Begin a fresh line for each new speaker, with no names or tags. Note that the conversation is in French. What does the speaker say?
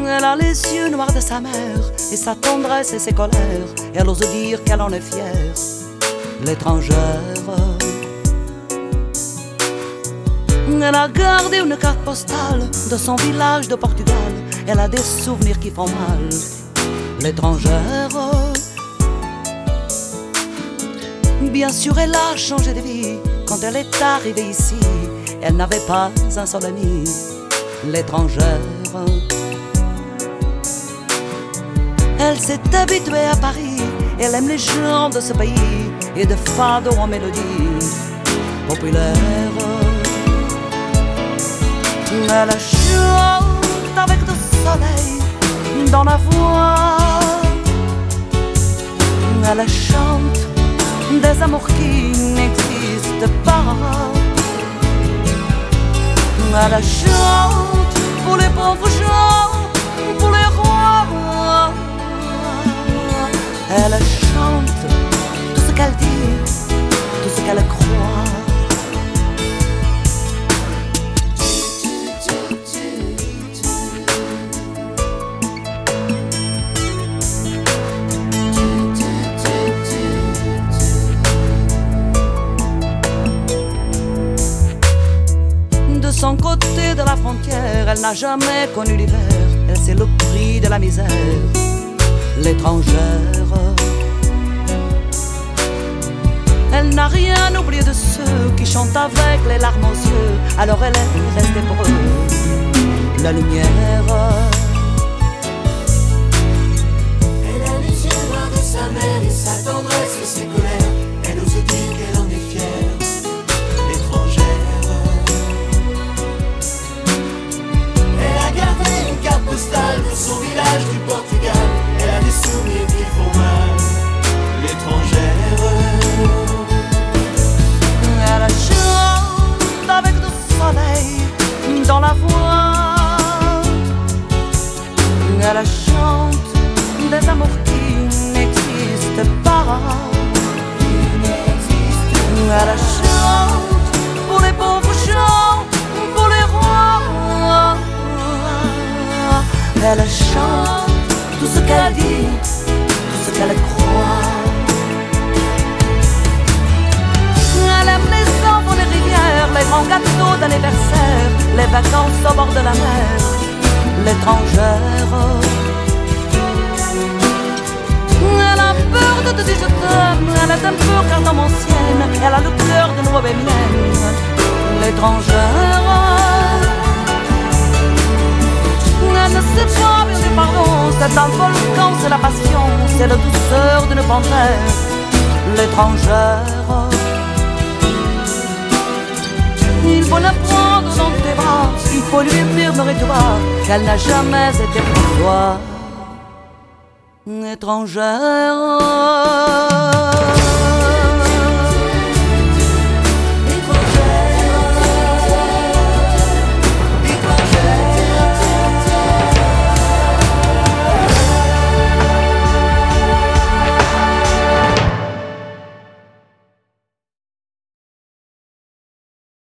Elle a les yeux noirs de sa mère et sa tendresse et ses colères. Et elle ose dire qu'elle en est fière, l'étrangère. Elle a gardé une carte postale de son village de Portugal. Elle a des souvenirs qui font mal, l'étrangère. Bien sûr elle a changé de vie quand elle est arrivée ici. Elle n'avait pas un seul ami, l'étrangère. Elle s'est habituée à Paris, elle aime les gens de ce pays et de fado en mélodie populaire. Elle chante avec du soleil dans la voix. Elle chante des amours qui n'existent pas. Elle chante pour les pauvres gens, pour les rois. Elle chante tout ce qu'elle dit, tout ce qu'elle croit. De son côté de la frontière, elle n'a jamais connu l'hiver. Elle sait le prix de la misère, l'étrangère. Elle n'a rien oublié de ceux qui chantent avec les larmes aux yeux. Alors elle est restée pour eux la lumière.
Elle a les yeux noirs de sa mère et sa tendresse et ses colères. Elle ose dire qu'elle en est fière, l'étrangère. Elle a gardé une carte postale de son village du Portugal. Elle a des souvenirs qui font mal, l'étrangère.
Elle chante avec du soleil dans la voix. Elle chante des amours qui n'existent pas. Elle chante pour les pauvres gens, pour les rois. Elle chante tout ce qu'elle dit, tout ce qu'elle croit. Elle aime les enfants, les rivières, les grands gâteaux d'anniversaire, les vacances au bord de la mer, l'étrangère. Elle a peur de te dire je t'aime, elle est un peu cardomancienne, elle a le cœur d'une bohémienne, l'étrangère. Elle ne sait pas bien du pardon, c'est un volcan, c'est la passion, c'est la douceur d'une panthère, l'étrangère. Il faut la prendre dans tes bras, il faut lui murmurer tout bas qu'elle n'a jamais été pour toi, étrangère.